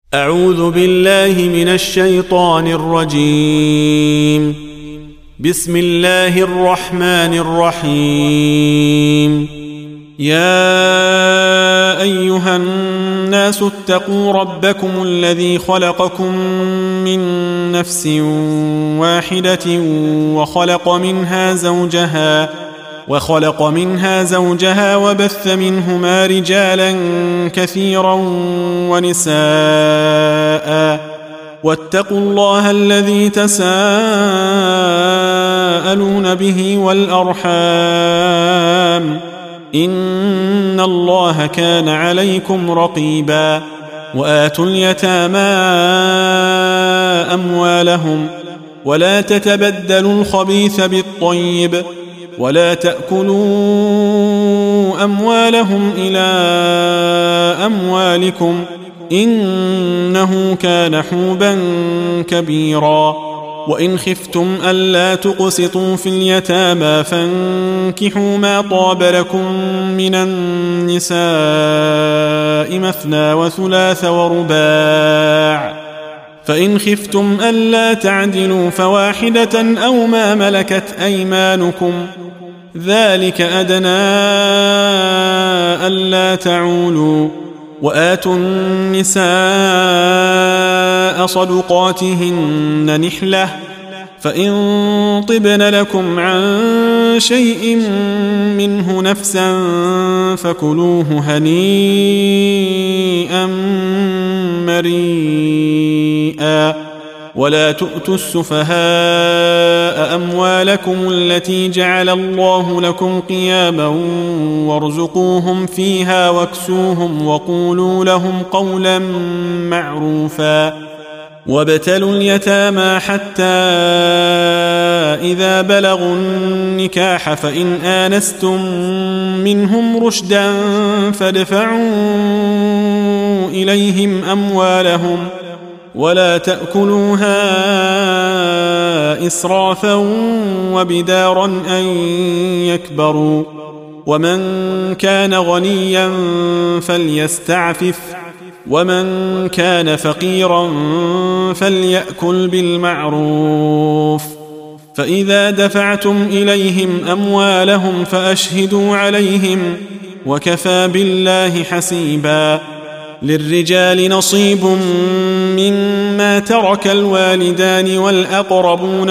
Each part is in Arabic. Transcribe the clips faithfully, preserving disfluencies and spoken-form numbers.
أعوذ بالله من الشيطان الرجيم. بسم الله الرحمن الرحيم. يا أيها الناس اتقوا ربكم الذي خلقكم من نفس واحدة وخلق منها زوجها وخلق منها زوجها وبث منهما رجالا كثيرا ونساء واتقوا الله الذي تساءلون به والأرحام إن الله كان عليكم رقيبا. وآتوا اليتامى أموالهم ولا تتبدلوا الخبيث بالطيب ولا تأكلوا أموالهم إلى أموالكم إنه كان حوبا كبيرا. وإن خفتم ألا تقسطوا في اليتامى فانكحوا ما طاب لكم من النساء مثنى وثلاث ورباع، فإن خفتم ألا تعدلوا فواحدة أو ما ملكت أيمانكم ذلك أدنى ألا تعولوا. وآتوا النساء صدقاتهن نحلة فإن طبن لكم عن شيء منه نفسا فكلوه هنيئا مريئا. ولا تؤتوا السفهاء أموالكم التي جعل الله لكم قياما وارزقوهم فيها واكسوهم وقولوا لهم قولا معروفا. وابتلوا اليتامى حتى إذا بلغوا النكاح فإن آنستم منهم رشدا فادفعوا إليهم أموالهم ولا تأكلوها إسرافا وبدارا أن يكبروا. ومن كان غنيا فليستعفف ومن كان فقيرا فليأكل بالمعروف. فإذا دفعتم إليهم أموالهم فأشهدوا عليهم وكفى بالله حسيبا. للرجال نصيب مما ترك الوالدان والأقربون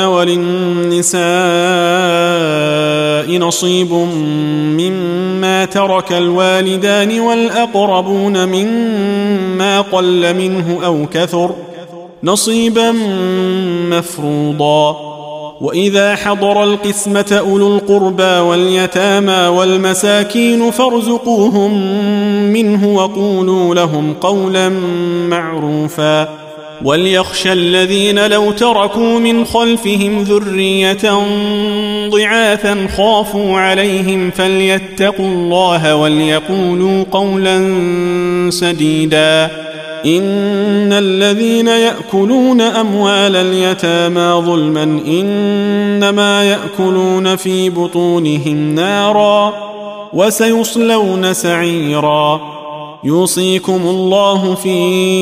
وللنساء نصيب مما ترك الوالدان والأقربون مما قل منه أو كثر نصيبا مفروضا. وإذا حضر القسمة أولو القربى واليتامى والمساكين فارزقوهم منه وقولوا لهم قولا معروفا. وليخشى الذين لو تركوا من خلفهم ذرية ضعافا خافوا عليهم فليتقوا الله وليقولوا قولا سديدا. إن الذين يأكلون أموال اليتامى ظلما إنما يأكلون في بطونهم نارا وسيصلون سعيرا. يوصيكم الله في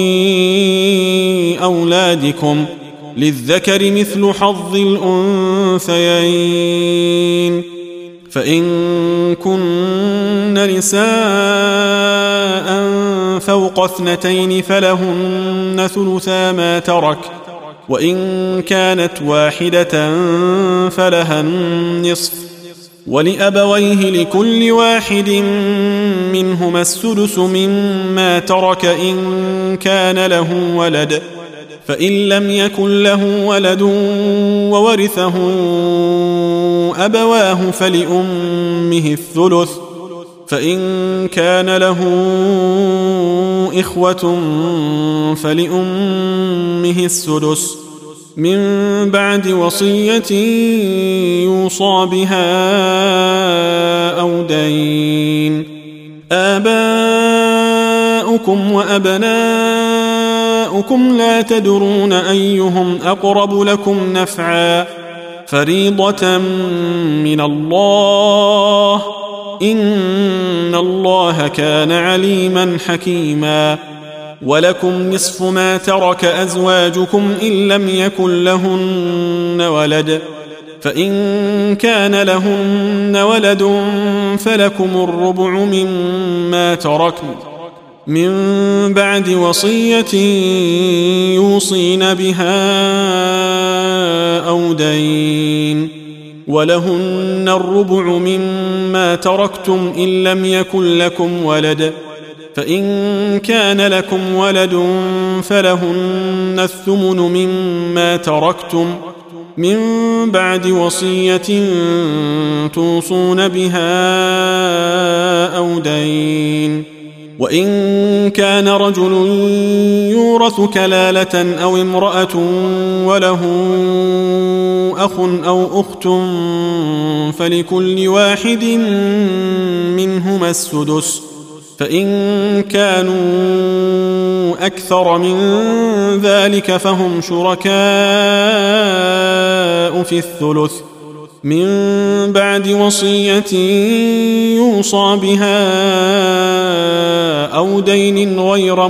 أولادكم للذكر مثل حظ الأنثيين فإن كن نساء فوق اثنتين فلهن ثلثا ما ترك وإن كانت واحدة فلها النصف ولأبويه لكل واحد منهما السدس مما ترك إن كان له ولد فإن لم يكن له ولد وورثه أبواه فلأمه الثلث فإن كان له إخوة فلأمه السدس من بعد وصية يوصى بها أو دين. آباؤكم وأبناؤكم لا تدرون أيهم أقرب لكم نفعا فريضة من الله إن الله كان عليما حكيما ولكم نصف ما ترك أزواجكم إن لم يكن لهن ولد فإن كان لهن ولد فلكم الربع مما تركن من بعد وصية يوصين بها أو دين ولهن الربع مما تركتم إن لم يكن لكم ولد فإن كان لكم ولد فلهن الثمن مما تركتم من بعد وصية توصون بها أو دين وإن كان رجل يورث كلالة أو امرأة وله أخ أو أخت فلكل واحد منهما السدس فإن كانوا أكثر من ذلك فهم شركاء في الثلث من بعد وصية يوصى بها أو دين غير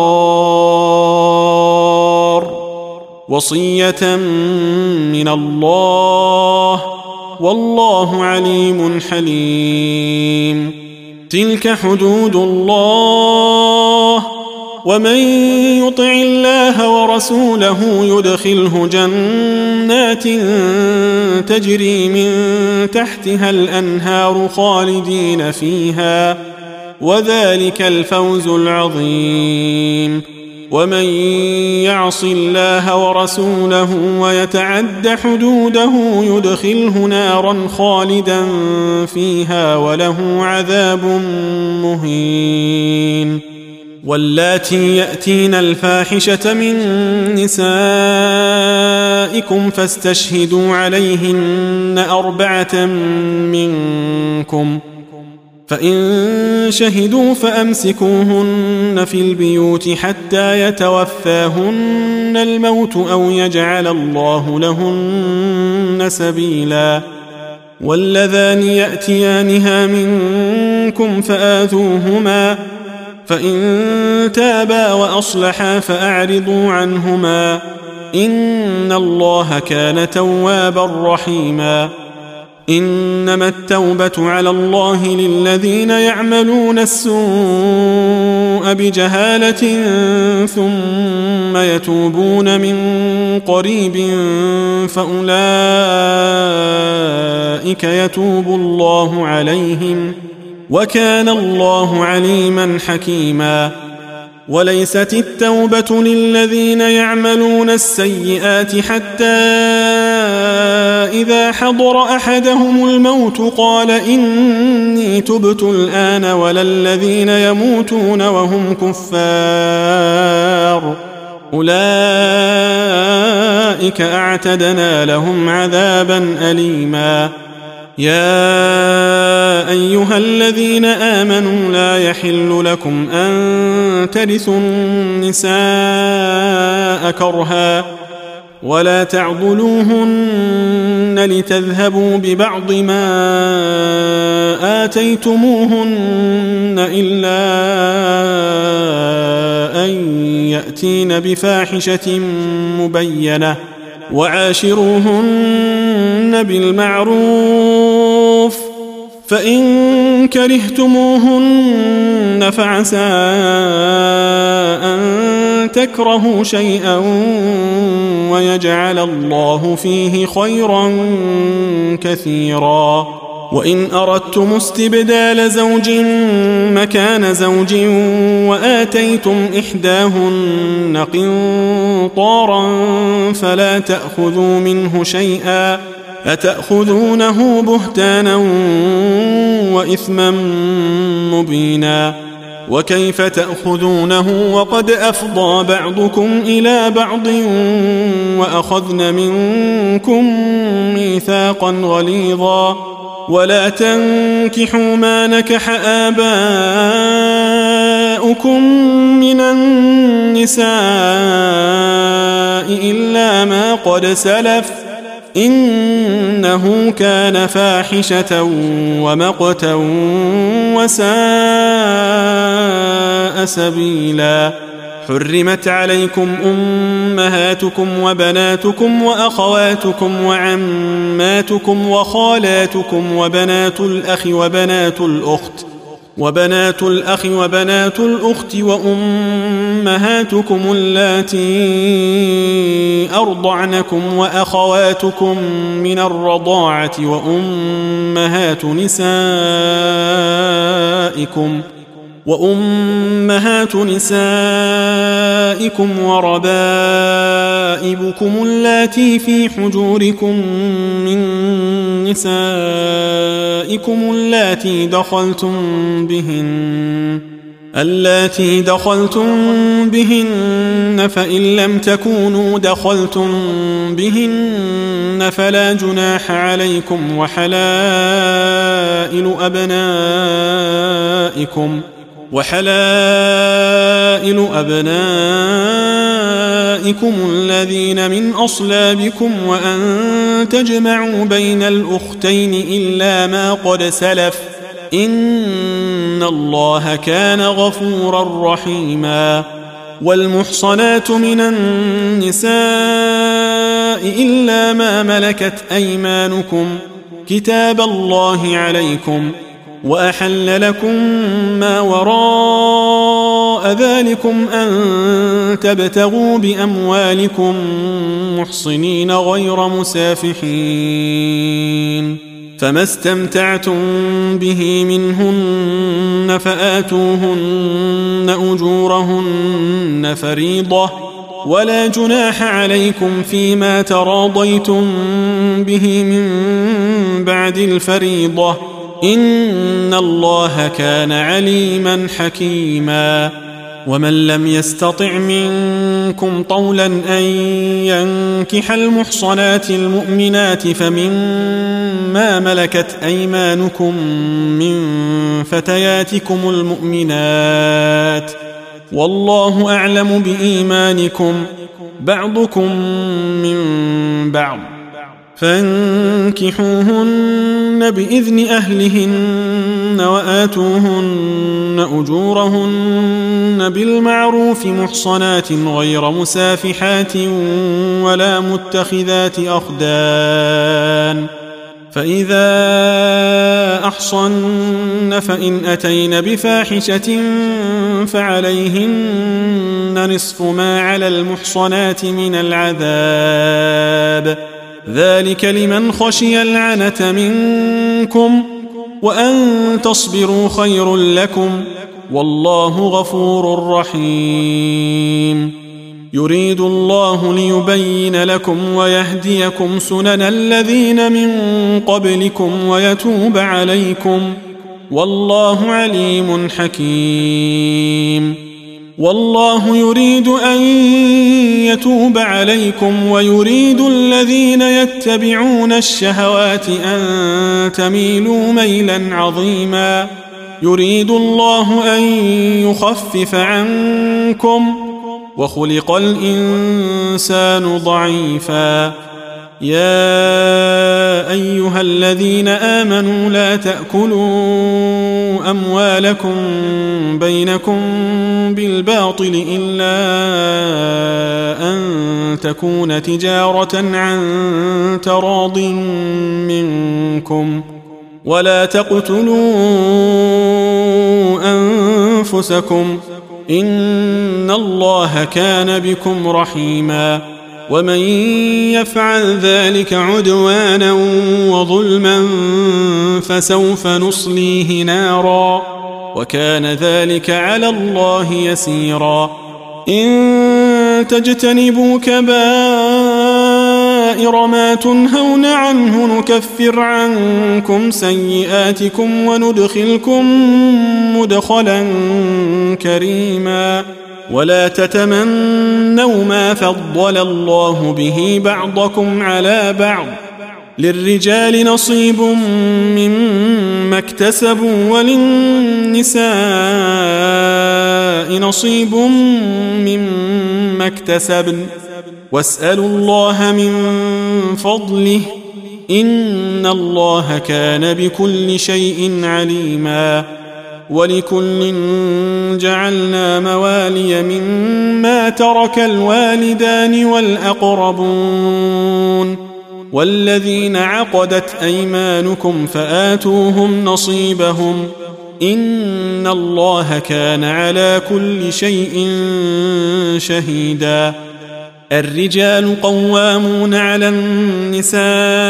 مضار وصية من الله والله عليم حليم. تلك حدود الله ومن يطع الله ورسوله يدخله جنات تجري من تحتها الأنهار خالدين فيها وذلك الفوز العظيم. ومن يعص الله ورسوله ويتعد حدوده يدخله نارا خالدا فيها وله عذاب مهين. واللاتي يأتين الفاحشة من نسائكم فاستشهدوا عليهن أربعة منكم فإن شهدوا فأمسكوهن في البيوت حتى يتوفاهن الموت أو يجعل الله لهن سبيلا. واللذان يأتيانها منكم فآذوهما فإن تابا وأصلحا فأعرضوا عنهما إن الله كان توابا رحيما. إنما التوبة على الله للذين يعملون السوء بجهالة ثم يتوبون من قريب فأولئك يتوب الله عليهم وكان الله عليما حكيما. وليست التوبة للذين يعملون السيئات حتى إذا حضر أحدهم الموت قال إني تبت الآن ولا الذين يموتون وهم كفار أولئك أعتدنا لهم عذابا أليما. يا أيها الذين آمنوا لا يحل لكم أن ترثوا النساء كرها ولا تعضلوهن لتذهبوا ببعض ما آتيتموهن إلا أن يأتين بفاحشة مبينة وعاشروهن بالمعروف فإن كرهتموهن فعسى أن تكرهوا شيئا ويجعل الله فيه خيرا كثيرا. وإن أردتم استبدال زوج مكان زوج وآتيتم إحداهن قنطارا فلا تأخذوا منه شيئا أتأخذونه بهتانا وإثما مبينا. وكيف تأخذونه وقد أفضى بعضكم إلى بعض وأخذن منكم ميثاقا غليظا. ولا تنكحوا ما نكح آباؤكم من النساء إلا ما قد سلف إنه كان فاحشة ومقتا وساء سبيلا. حرمت عليكم أمهاتكم وبناتكم وأخواتكم وعماتكم وخالاتكم وبنات الأخ وبنات الأخت وبنات الأخ وبنات الأخت وأمهاتكم اللاتي أرضعنكم وأخواتكم من الرضاعة وأمهات نسائكم وأمهات نسائكم وربائبكم اللاتي في حجوركم من نسائكم اللاتي دخلتم بهن اللاتي دخلتم بهن فإن لم تكونوا دخلتم بهن فلا جناح عليكم وحلائل أبنائكم وحلائل أبنائكم الذين من أصلابكم وأن تجمعوا بين الأختين إلا ما قد سلف إن الله كان غفورا رحيما والمحصنات من النساء إلا ما ملكت أيمانكم كتاب الله عليكم وأحل لكم ما وراء ذلكم أن تبتغوا بأموالكم محصنين غير مسافحين فما استمتعتم به منهن فآتوهن أجورهن فريضة ولا جناح عليكم فيما تراضيتم به من بعد الفريضة إن الله كان عليما حكيما ومن لم يستطع منكم طولا أن ينكح المحصنات المؤمنات فمما ملكت أيمانكم من فتياتكم المؤمنات والله أعلم بإيمانكم بعضكم من بعض فانكحوهن بإذن أهلهن وآتوهن أجورهن بالمعروف محصنات غير مسافحات ولا متخذات أخدان فإذا أحصن فإن أتين بفاحشة فعليهن نصف ما على المحصنات من العذاب ذلك لمن خشي العنة منكم وأن تصبروا خير لكم والله غفور رحيم يريد الله ليبين لكم ويهديكم سنن الذين من قبلكم ويتوب عليكم والله عليم حكيم والله يريد أن يتوب عليكم ويريد الذين يتبعون الشهوات أن تميلوا ميلا عظيما يريد الله أن يخفف عنكم وخلق الإنسان ضعيفا يا أيها الذين آمنوا لا تأكلوا أموالكم بينكم بالباطل إلا أن تكون تجارة عن تراض منكم ولا تقتلوا أنفسكم إن الله كان بكم رحيما ومن يفعل ذلك عدوانا وظلما فسوف نصليه نارا وكان ذلك على الله يسيرا إن تجتنبوا كبائر ما تنهون عنه نكفر عنكم سيئاتكم وندخلكم مدخلا كريما ولا تتمنوا ما فضل الله به بعضكم على بعض للرجال نصيب مما اكتسبوا وللنساء نصيب مما اكتسبن واسألوا الله من فضله إن الله كان بكل شيء عليما ولكل جعلنا موالي مما ترك الوالدان والأقربون والذين عقدت أيمانكم فآتوهم نصيبهم إن الله كان على كل شيء شهيدا. الرجال قوامون على النساء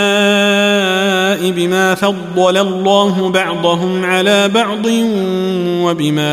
بما فضل الله بعضهم على بعض وبما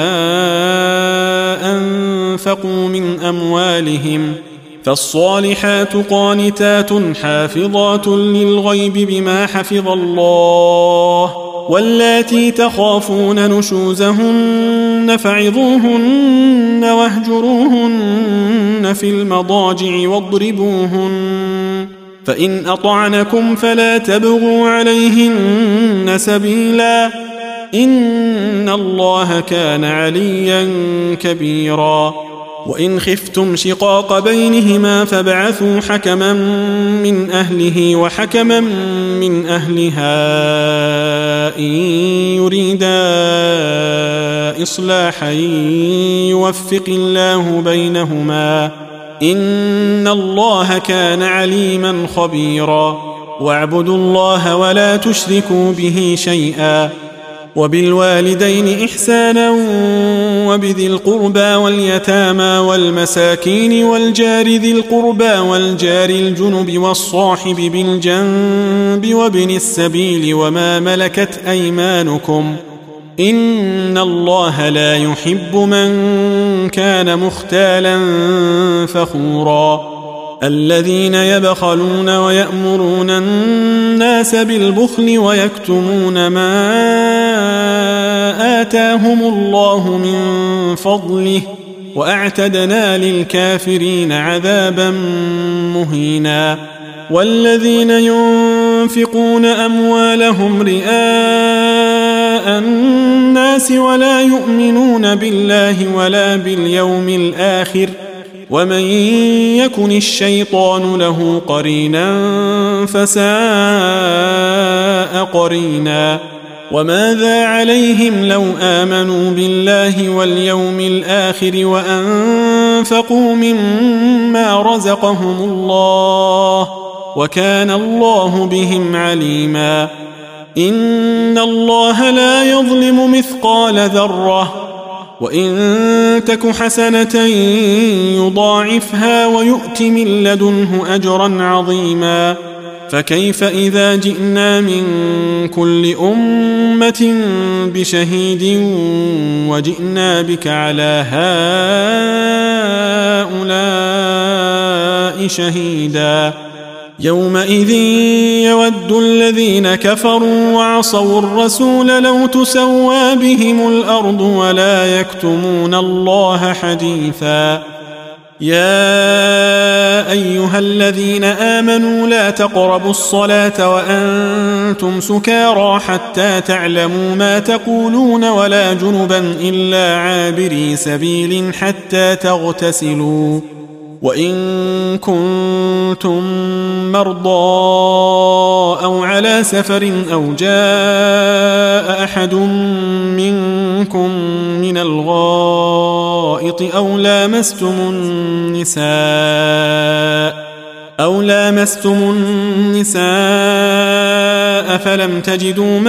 أنفقوا من أموالهم فالصالحات قانتات حافظات للغيب بما حفظ الله واللاتي تخافون نشوزهن فعظوهن واهجروهن في المضاجع واضربوهن فإن أطعنكم فلا تبغوا عليهن سبيلا إن الله كان عليا كبيرا. وإن خفتم شقاق بينهما فابعثوا حكما من أهله وحكما من أهلها إن يريدا إصلاحا يوفق الله بينهما إن الله كان عليما خبيرا. واعبدوا الله ولا تشركوا به شيئا وبالوالدين إحسانا وبذي القربى واليتامى والمساكين والجار ذي القربى والجار الجنب والصاحب بالجنب وابن السبيل وما ملكت أيمانكم إن الله لا يحب من كان مختالا فخورا. الذين يبخلون ويأمرون الناس بالبخل ويكتمون ما آتاهم الله من فضله وأعتدنا للكافرين عذابا مهينا. والذين ينفقون أموالهم رئاء الناس ولا يؤمنون بالله ولا باليوم الآخر ومن يكن الشيطان له قرينا فساء قرينا. وماذا عليهم لو آمنوا بالله واليوم الآخر وأنفقوا مما رزقهم الله وكان الله بهم عليما. إن الله لا يظلم مثقال ذرة وإن تك حسنة يضاعفها ويؤت من لدنه أجرا عظيما. فكيف إذا جئنا من كل أمة بشهيد وجئنا بك على هؤلاء شهيدا. يومئذ يود الذين كفروا وعصوا الرسول لو تسوى بهم الأرض ولا يكتمون الله حديثا. يا أيها الذين آمنوا لا تقربوا الصلاة وأنتم سكارى حتى تعلموا ما تقولون ولا جنبا إلا عابري سبيل حتى تغتسلوا وإن كنتم مرضى أو على سفر أو جاء أحد منكم من الغائط أو لامستم النساء أو لامستم النساء فلم تجدوا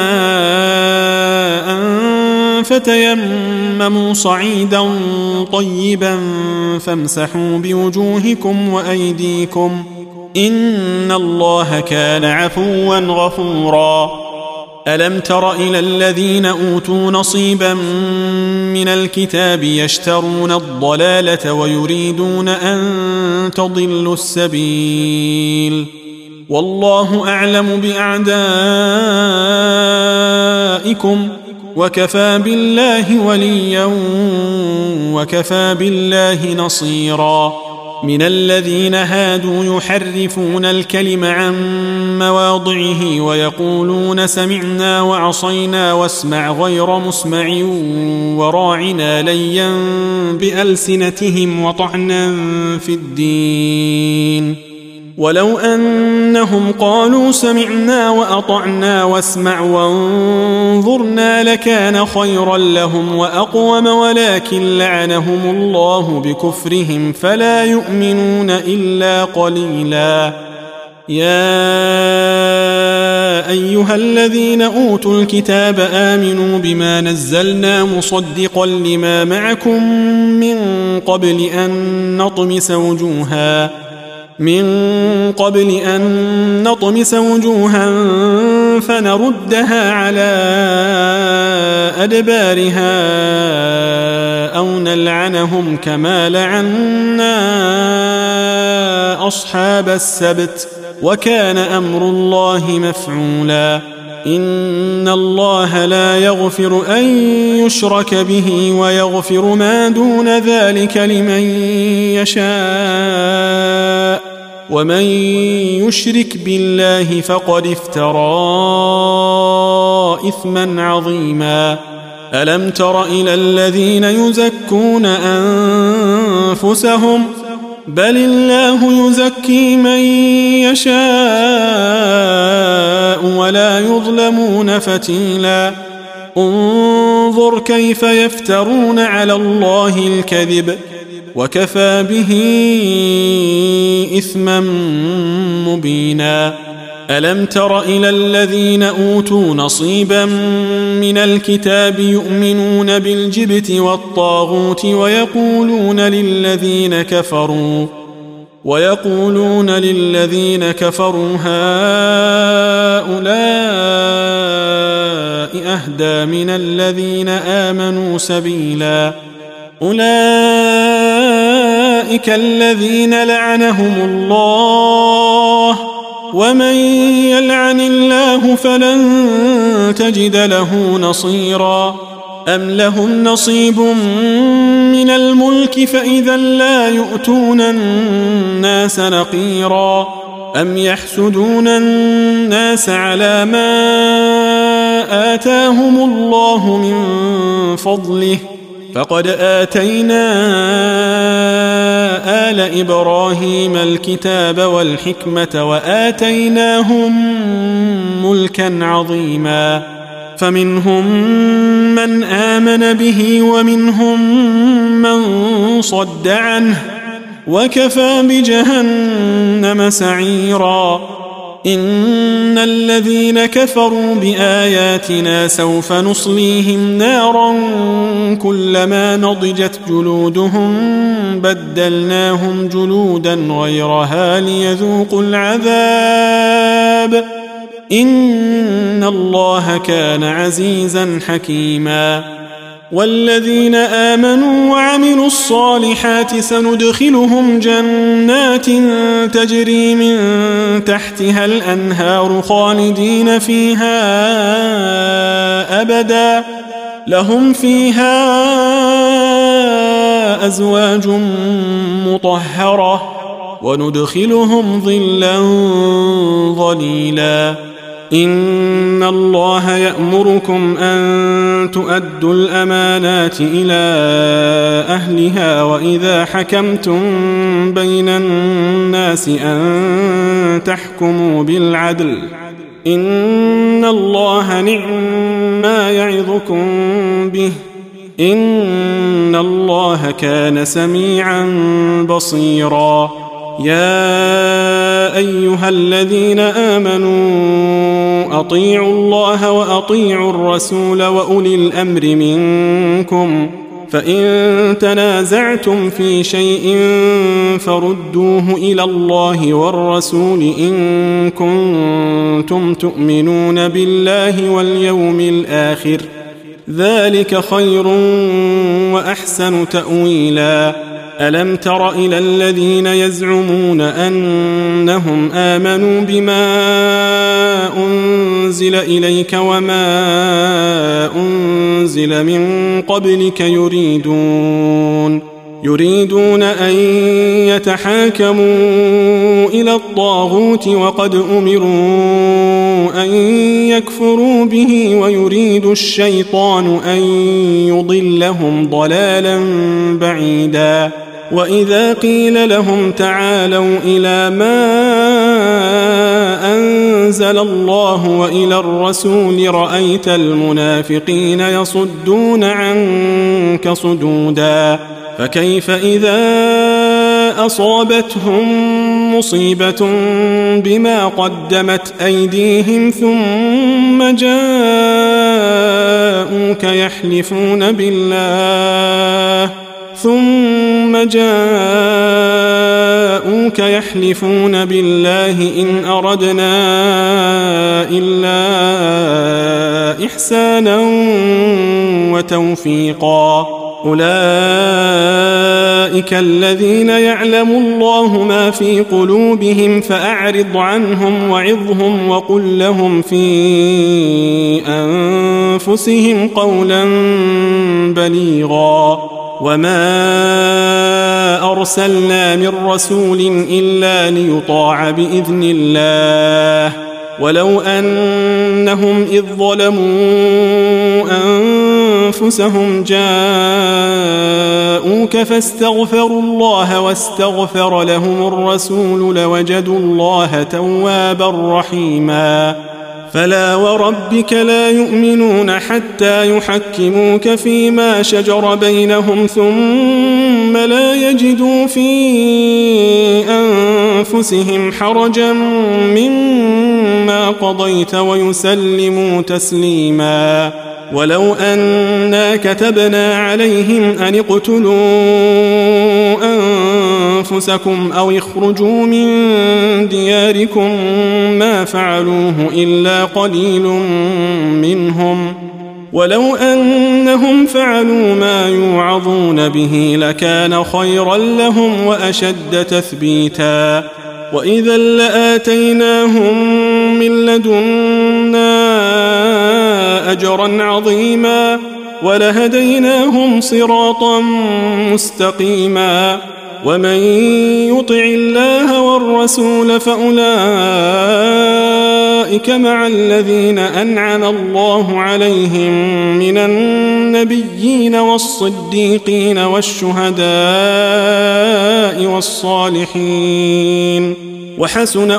ماء فتيمموا صعيدا طيبا فامسحوا بوجوهكم وأيديكم إن الله كان عفوا غفورا. ألم تر إلى الذين أوتوا نصيبا من الكتاب يشترون الضلالة ويريدون أن تضلوا السبيل والله أعلم بأعدائكم وكفى بالله وليا وكفى بالله نصيرا. من الذين هادوا يحرفون الكلم عن مواضعه ويقولون سمعنا وعصينا واسمع غير مسمع وراعنا ليا بألسنتهم وطعنا في الدين ولو أنهم قالوا سمعنا وأطعنا واسمع وانظرنا لكان خيرا لهم وأقوم ولكن لعنهم الله بكفرهم فلا يؤمنون إلا قليلا. يا أيها الذين أوتوا الكتاب آمنوا بما نزلنا مصدقا لما معكم من قبل أن نطمس وجوها من قبل أن نطمس وجوها فنردها على أدبارها أو نلعنهم كما لعنا أصحاب السبت وكان أمر الله مفعولا. إن الله لا يغفر أن يشرك به ويغفر ما دون ذلك لمن يشاء ومن يشرك بالله فقد افترى إثما عظيما. ألم تر إلى الذين يزكون أنفسهم بل الله يزكي من يشاء ولا يظلمون فتيلا. انظر كيف يفترون على الله الكذب وكفى به إثما مبينا. ألم تر إلى الذين أوتوا نصيبا من الكتاب يؤمنون بالجبت والطاغوت ويقولون للذين كفروا ويقولون للذين كفروا هؤلاء أهدى من الذين آمنوا سبيلا. أولئك الذين لعنهم الله ومن يلعن الله فلن تجد له نصيرا. أم لهم نصيب من الملك فإذا لا يؤتون الناس نقيرا. أم يحسدون الناس على ما آتاهم الله من فضله فقد آتينا آل إبراهيم الكتاب والحكمة وآتيناهم ملكا عظيما. فمنهم من آمن به ومنهم من صد عنه وكفى بجهنم سعيرا. إن الذين كفروا بآياتنا سوف نصليهم نارا كلما نضجت جلودهم بدلناهم جلودا غيرها ليذوقوا العذاب إن الله كان عزيزا حكيما. والذين آمنوا وعملوا الصالحات سندخلهم جنات تجري من تحتها الأنهار خالدين فيها أبدا لهم فيها أزواج مطهرة وندخلهم ظلا ظليلا. إن الله يأمركم أن تؤدوا الأمانات إلى أهلها وإذا حكمتم بين الناس أن تحكموا بالعدل إن الله نعم ما يعظكم به إن الله كان سميعا بصيرا. يا أيها الذين آمنوا أطيعوا الله وأطيعوا الرسول وأولي الأمر منكم فإن تنازعتم في شيء فردوه إلى الله والرسول إن كنتم تؤمنون بالله واليوم الآخر ذلك خير وأحسن تأويلا. ألم تر إلى الذين يزعمون أنهم آمنوا بما أنزل إليك وما أنزل من قبلك يريدون يريدون أن يتحاكموا إلى الطاغوت وقد أمروا أن يكفروا به ويريد الشيطان أن يضلهم ضلالا بعيدا. وإذا قيل لهم تعالوا إلى ما أنزل الله وإلى الرسول رأيت المنافقين يصدون عنك صدودا فكيف إذا أصابتهم مصيبة بما قدمت أيديهم ثم جاءوك يحلفون بالله ثم جاءوك يحلفون بالله إن أردنا إلا إحسانا وتوفيقا أولئك الذين يعلم الله ما في قلوبهم فأعرض عنهم وعظهم وقل لهم في أنفسهم قولا بليغا وما أرسلنا من رسول إلا ليطاع بإذن الله ولو أنهم إذ ظلموا أنفسهم جاءوك فاستغفروا الله واستغفر لهم الرسول لوجدوا الله توابا رحيما فلا وربك لا يؤمنون حتى يحكموك فيما شجر بينهم ثم لا يجدوا في أنفسهم حرجا مما قضيت ويسلموا تسليما ولو أنا كتبنا عليهم أن اقتلوا أنفسكم أو اخرجوا من دياركم ما فعلوه إلا قليل منهم ولو أنهم فعلوا ما يوعظون به لكان خيرا لهم وأشد تثبيتا وإذا لآتيناهم من لدنا أجرا عظيما ولهديناهم صراطا مستقيما ومن يطع الله والرسول فأولئك مع الذين أنعم الله عليهم من النبيين والصديقين والشهداء والصالحين وحسن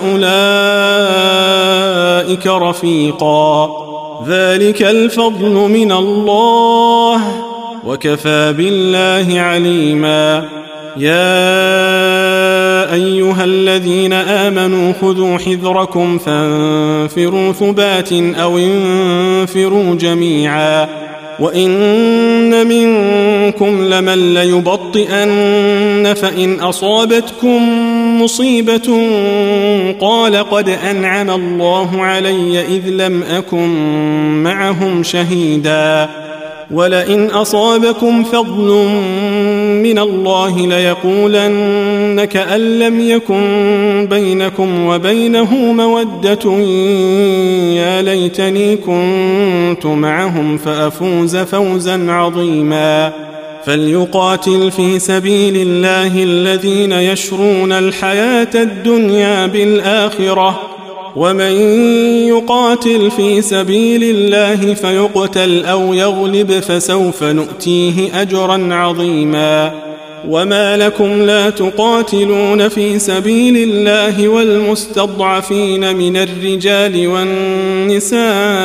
أولئك رفيقا ذلك الفضل من الله وكفى بالله عليما يا أيها الذين آمنوا خذوا حذركم فانفروا ثبات أو انفروا جميعا وإن منكم لمن ليبطئن فإن أصابتكم مصيبة قال قد أنعم الله علي إذ لم أكن معهم شهيدا ولئن أصابكم فضل من الله ليقولن كأن لم يكن بينكم وبينه مودة يا ليتني كنت معهم فأفوز فوزا عظيما فليقاتل في سبيل الله الذين يشرون الحياة الدنيا بالآخرة ومن يقاتل في سبيل الله فيقتل أو يغلب فسوف نؤتيه أجرا عظيما وما لكم لا تقاتلون في سبيل الله والمستضعفين من الرجال والنساء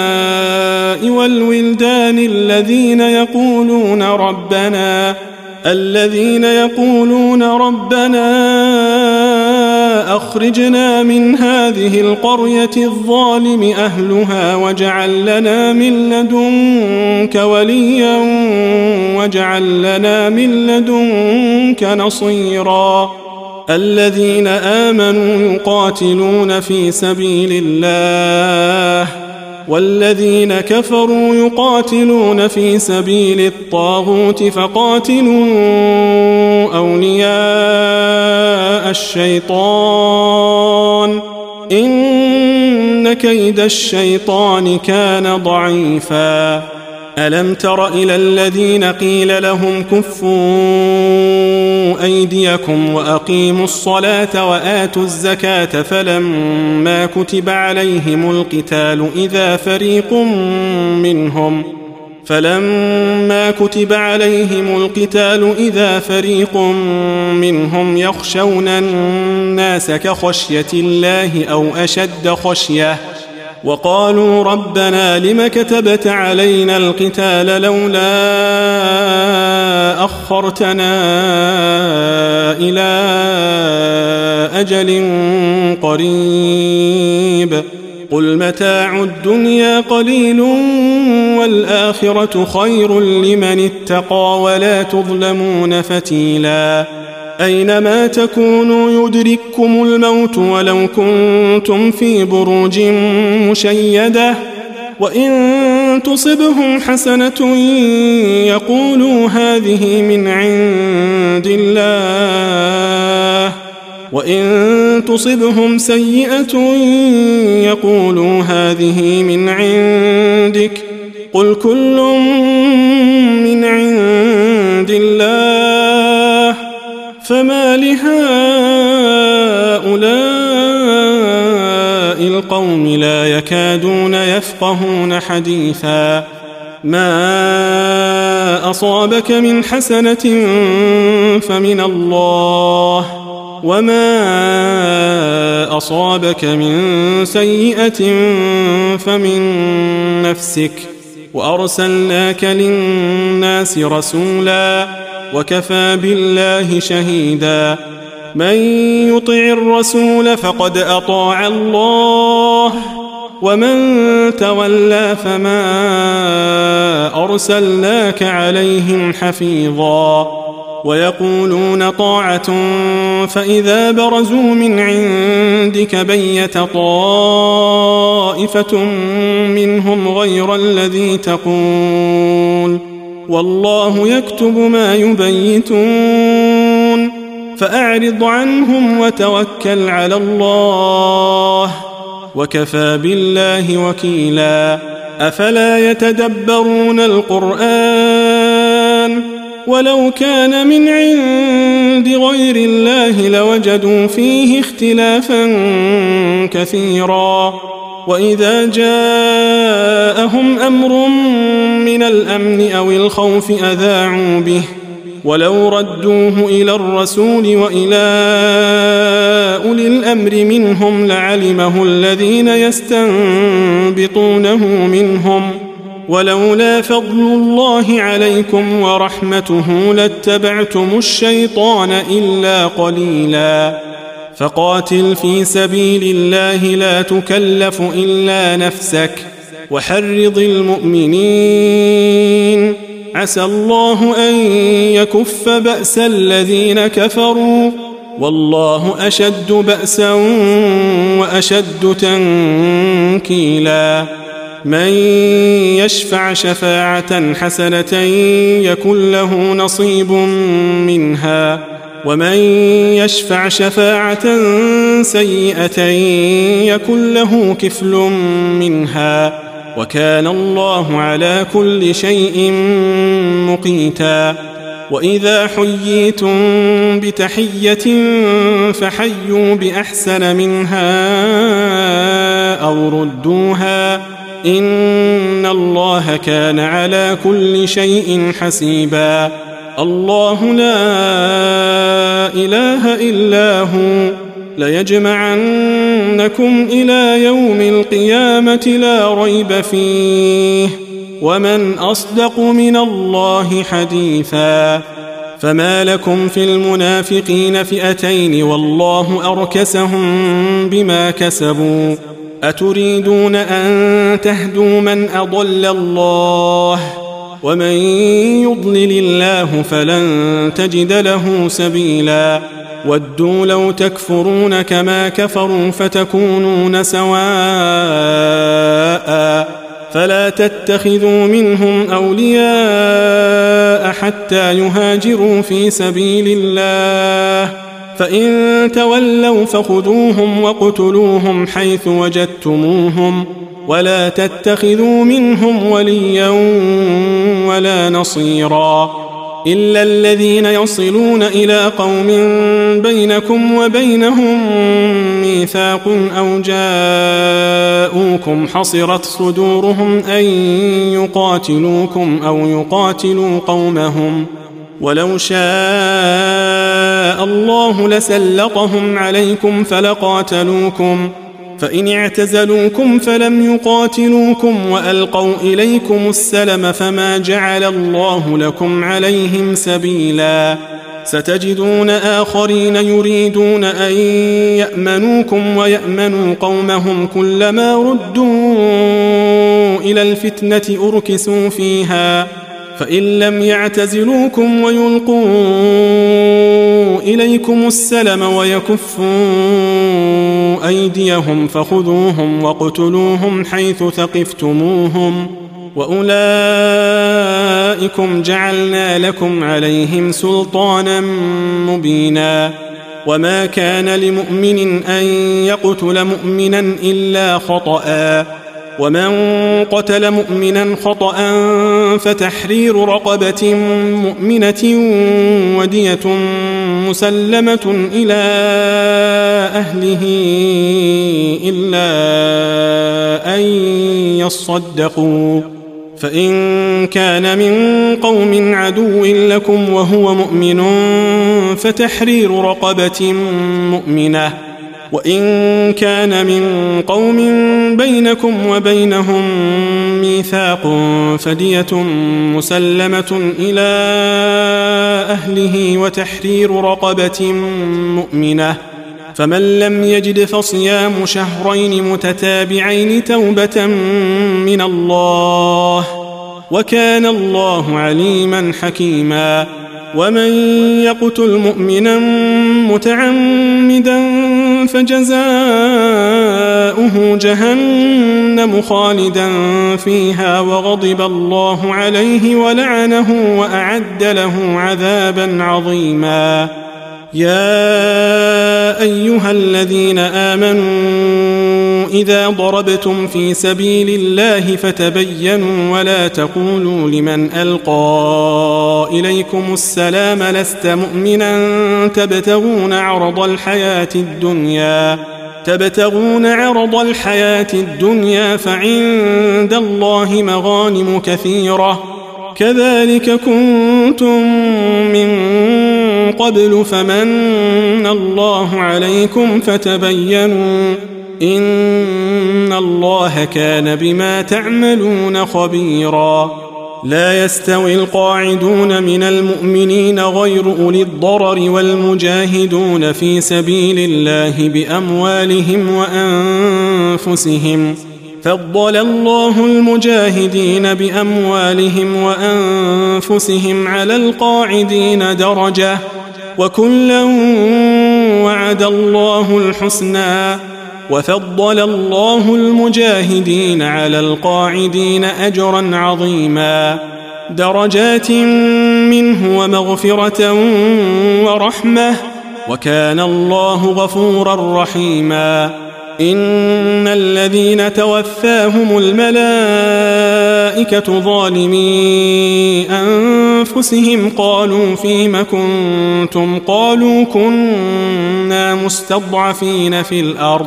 والولدان الذين يقولون ربنا الذين يقولون ربنا أخرجنا من هذه القرية الظالم أهلها واجعل لنا من لدنك وليا واجعل لنا من لدنك نصيرا الذين آمنوا يقاتلون في سبيل الله والذين كفروا يقاتلون في سبيل الطاغوت فقاتلوا أولياء الشيطان إن كيد الشيطان كان ضعيفا ألم تر إلى الذين قيل لهم كفوا أيديكم وأقيموا الصلاة وآتوا الزكاة فلما كتب عليهم القتال إذا فريق منهم فلما كتب عليهم القتال إذا فريق منهم يخشون الناس كخشية الله أو أشد خشية وقالوا ربنا لم كتبت علينا القتال لولا أخرتنا إلى أجل قريب قل متاع الدنيا قليل والآخرة خير لمن اتقى ولا تظلمون فتيلا أينما تكونوا يدرككم الموت ولو كنتم في بروج مشيدة وإن تصبهم حسنة يقولوا هذه من عند الله وإن تصبهم سيئة يقولوا هذه من عندك قل كل من عند الله فما لهؤلاء القوم لا يكادون يفقهون حديثا ما أصابك من حسنة فمن الله وما أصابك من سيئة فمن نفسك وأرسلناك للناس رسولا وكفى بالله شهيدا من يطع الرسول فقد أطاع الله ومن تولى فما أرسلناك عليهم حفيظا ويقولون طاعة فإذا برزوا من عندك بيت طائفة منهم غير الذي تقول والله يكتب ما يبيتون فأعرض عنهم وتوكل على الله وكفى بالله وكيلا أفلا يتدبرون القرآن ولو كان من عند غير الله لوجدوا فيه اختلافا كثيرا وإذا جاءهم أمر من الأمن أو الخوف أذاعوا به ولو ردوه إلى الرسول وإلى أولي الأمر منهم لعلمه الذين يستنبطونه منهم ولولا فضل الله عليكم ورحمته لاتبعتم الشيطان إلا قليلا فقاتل في سبيل الله لا تكلف إلا نفسك وحرض المؤمنين عسى الله أن يكف بأس الذين كفروا والله أشد بأسا وأشد تنكيلا من يشفع شفاعة حسنة يكن له نصيب منها ومن يشفع شفاعة سيئة يكن له كفل منها وكان الله على كل شيء مقيتا وإذا حييتم بتحية فحيوا بأحسن منها أو ردوها إن الله كان على كل شيء حسيبا الله لا إله إلا هو ليجمعنكم إلى يوم القيامة لا ريب فيه ومن أصدق من الله حديثا فما لكم في المنافقين فئتين والله أركسهم بما كسبوا أتريدون أن تهدوا من أضل الله ومن يضلل الله فلن تجد له سبيلا ودوا لو تكفرون كما كفروا فتكونون سواء فلا تتخذوا منهم أولياء حتى يهاجروا في سبيل الله فإن تولوا فخذوهم وقتلوهم حيث وجدتموهم ولا تتخذوا منهم وليا ولا نصيرا إلا الذين يصلون إلى قوم بينكم وبينهم ميثاق أو جاءوكم حصرت صدورهم أن يقاتلوكم أو يقاتلوا قومهم ولو شاء الله لسلطهم عليكم فلقاتلوكم فإن اعتزلوكم فلم يقاتلوكم وألقوا إليكم السلم فما جعل الله لكم عليهم سبيلا ستجدون آخرين يريدون أن يأمنوكم ويأمنوا قومهم كلما ردوا إلى الفتنة أركسوا فيها فإن لم يعتزلوكم ويلقوا إليكم السلم ويكفوا أيديهم فخذوهم واقتلوهم حيث ثقفتموهم وأولئكم جعلنا لكم عليهم سلطانا مبينا وما كان لمؤمن أن يقتل مؤمنا إلا خطأ ومن قتل مؤمنا خطأ فتحرير رقبة مؤمنة ودية مسلمة إلى أهله إلا أن يصدقوا فإن كان من قوم عدو لكم وهو مؤمن فتحرير رقبة مؤمنة وإن كان من قوم بينكم وبينهم ميثاق فدية مسلمة إلى أهله وتحرير رقبة مؤمنة فمن لم يجد فصيام شهرين متتابعين توبة من الله وكان الله عليما حكيما ومن يقتل مؤمنا متعمدا فجزاؤه جهنم خالدا فيها وغضب الله عليه ولعنه وأعد له عذابا عظيما يا أيها الذين آمنوا إذا ضربتم في سبيل الله فتبينوا ولا تقولوا لمن ألقى إليكم السلام لست مؤمنا تبتغون عرض الحياة الدنيا تبتغون عرض الحياة الدنيا فعند الله مغانم كثيرة كذلك كنتم من قبل فمن الله عليكم فتبينوا إن الله كان بما تعملون خبيرا لا يستوي القاعدون من المؤمنين غير أولي الضرر والمجاهدون في سبيل الله بأموالهم وأنفسهم فضل الله المجاهدين بأموالهم وأنفسهم على القاعدين درجة وكلا وعد الله الحسنى وفضل الله المجاهدين على القاعدين أجرا عظيما درجات منه ومغفرة ورحمة وكان الله غفورا رحيما إن الذين توفاهم الملائكة ظالمي أنفسهم قالوا فيم كنتم قالوا كنا مستضعفين في الأرض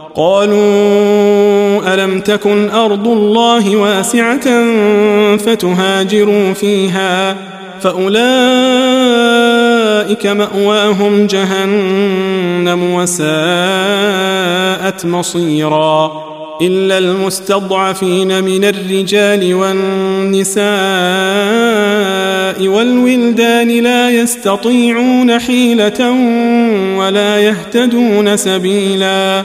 قالوا ألم تكن أرض الله واسعة فتهاجروا فيها فأولئك مأواهم جهنم وساءت مصيرا إلا المستضعفين من الرجال والنساء والولدان لا يستطيعون حيلة ولا يهتدون سبيلا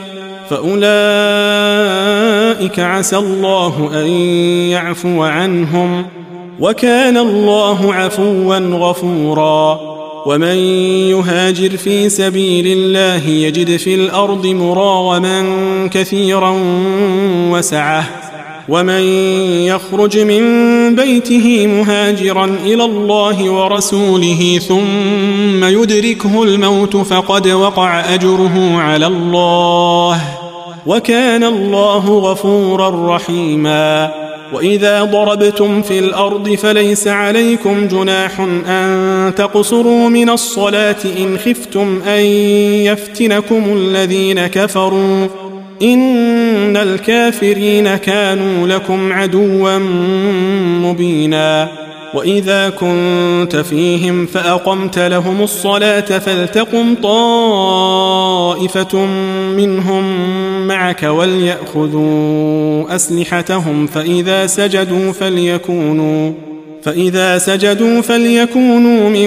فأولئك عسى الله أن يعفو عنهم وكان الله عفوا غفورا ومن يهاجر في سبيل الله يجد في الأرض مراغما كثيرا وسعة ومن يخرج من بيته مهاجرا إلى الله ورسوله ثم يدركه الموت فقد وقع أجره على الله وكان الله غفورا رحيما وإذا ضربتم في الأرض فليس عليكم جناح أن تقصروا من الصلاة إن خفتم أن يفتنكم الذين كفروا إن الكافرين كانوا لكم عدوا مبينا وإذا كنت فيهم فأقمت لهم الصلاة فلتقم طائفة منهم معك وليأخذوا أسلحتهم فإذا سجدوا فليكونوا فإذا سجدوا فليكونوا من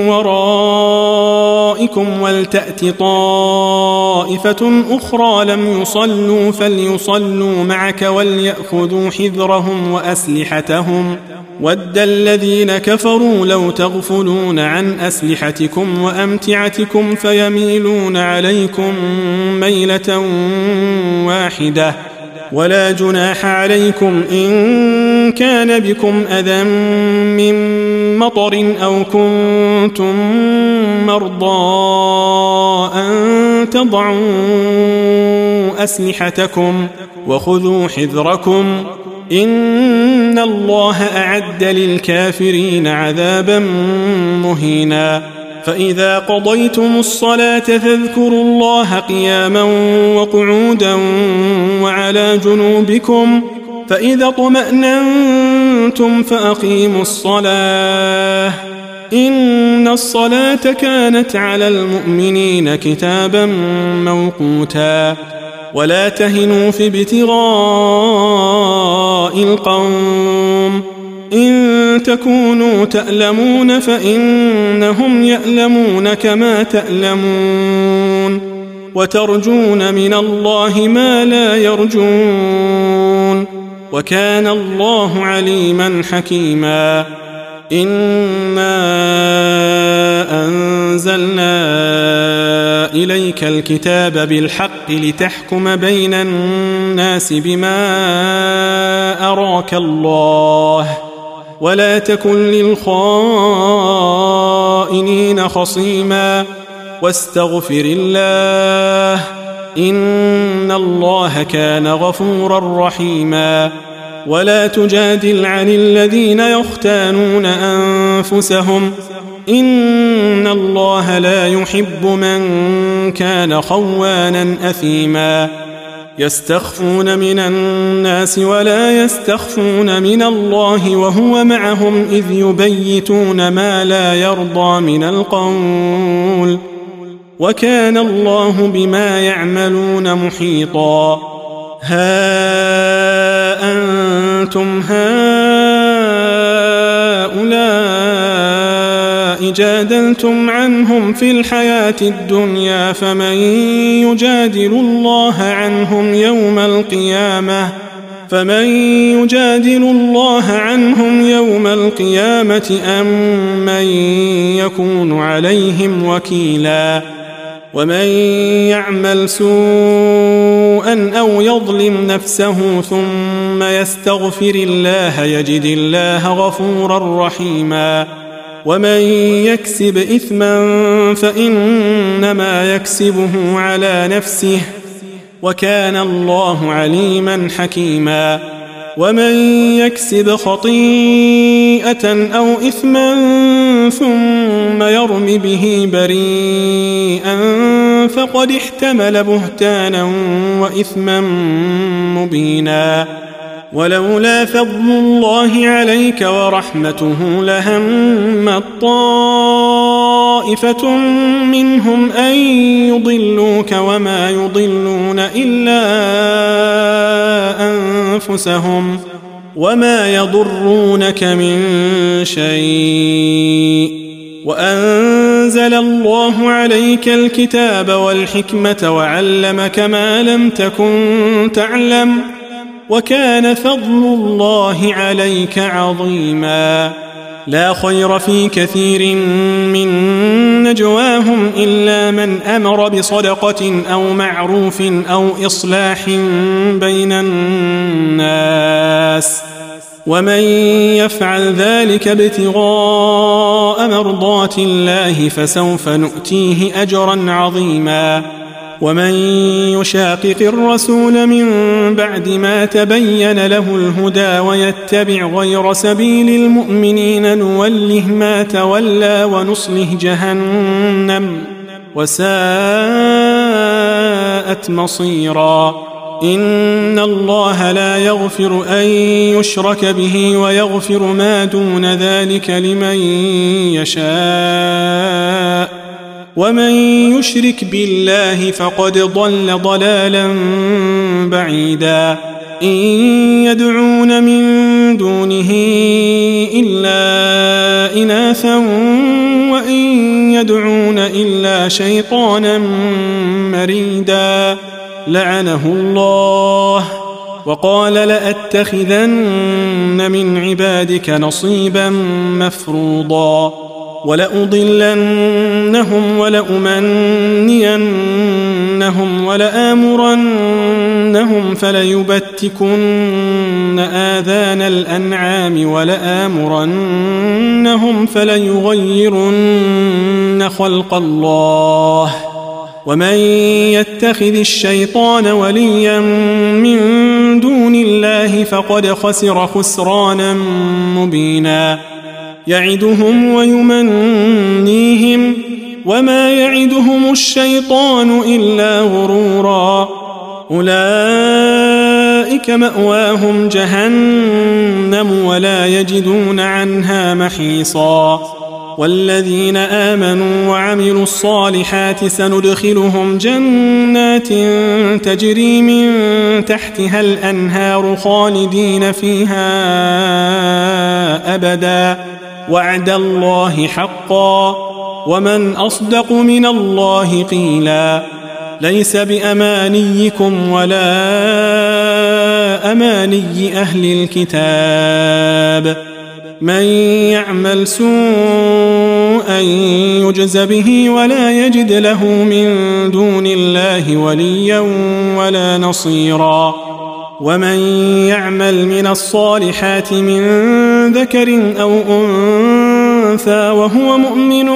ورائكم ولتأت طائفة أخرى لم يصلوا فليصلوا معك وليأخذوا حذرهم وأسلحتهم ود الذين كفروا لو تغفلون عن أسلحتكم وأمتعتكم فيميلون عليكم ميلة واحدة ولا جناح عليكم إن كان بكم أذى من مطر أو كنتم مرضى أن تضعوا أسلحتكم وخذوا حذركم إن الله أعد للكافرين عذابا مهينا فإذا قضيتم الصلاة فاذكروا الله قياما وقعودا وعلى جنوبكم فإذا اطمأننتم فأقيموا الصلاة إن الصلاة كانت على المؤمنين كتابا موقوتا ولا تهنوا في ابتغاء القوم إن تكونوا تألمون فإنهم يألمون كما تألمون وترجون من الله ما لا يرجون وكان الله عليما حكيما إنا أنزلنا إليك الكتاب بالحق لتحكم بين الناس بما أراك الله ولا تكن للخائنين خصيما واستغفر الله إن الله كان غفورا رحيما ولا تجادل عن الذين يختانون أنفسهم إن الله لا يحب من كان خوانا أثيما يستخفون من الناس ولا يستخفون من الله وهو معهم إذ يبيتون ما لا يرضى من القول وكان الله بما يعملون محيطا ها أنتم هؤلاء جادلتم عنهم في الحياة الدنيا فمن يجادل الله عنهم يوم القيامة فمن يجادل الله عنهم يوم القيامة أم من يكون عليهم وكيلا ومن يعمل سوءا أو يظلم نفسه ثم يستغفر الله يجد الله غفورا رحيما ومن يكسب إثما فإنما يكسبه على نفسه وكان الله عليما حكيما ومن يكسب خطيئة أو إثما ثم يرم به بريئا فقد احتمل بهتانا وإثما مبينا ولولا فضل الله عليك ورحمته لهمت طائفة منهم أن يضلوك وما يضلون إلا أنفسهم وما يضرونك من شيء وأنزل الله عليك الكتاب والحكمة وعلمك ما لم تكن تعلم وكان فضل الله عليك عظيما لا خير في كثير من نجواهم إلا من أمر بصدقة أو معروف أو إصلاح بين الناس ومن يفعل ذلك ابتغاء مرضات الله فسوف نؤتيه أجرا عظيما ومن يشاقق الرسول من بعد ما تبين له الهدى ويتبع غير سبيل المؤمنين نوله ما تولى ونصله جهنم وساءت مصيرا. إن الله لا يغفر أن يشرك به ويغفر ما دون ذلك لمن يشاء، ومن يشرك بالله فقد ضل ضلالا بعيدا. إن يدعون من دونه إلا إناثا وإن يدعون إلا شيطانا مريدا لعنه الله وقال لأتخذن من عبادك نصيبا مفروضا ولأضلنهم ولأمنينهم ولآمرنهم فليبتكن آذان الأنعام ولآمرنهم فليغيرن خلق الله. ومن يتخذ الشيطان وليا من دون الله فقد خسر خسرانا مبينا. يعدهم ويمنيهم وما يعدهم الشيطان إلا غرورا. أولئك مأواهم جهنم ولا يجدون عنها محيصا. والذين آمنوا وعملوا الصالحات سندخلهم جنات تجري من تحتها الأنهار خالدين فيها أبدا وعد الله حقا ومن أصدق من الله قيلا. ليس بأمانيكم ولا أماني أهل الكتاب. من يعمل سوءا يجز به ولا يجد له من دون الله وليا ولا نصيرا. ومن يعمل من الصالحات من ذكر أو أنثى وهو مؤمن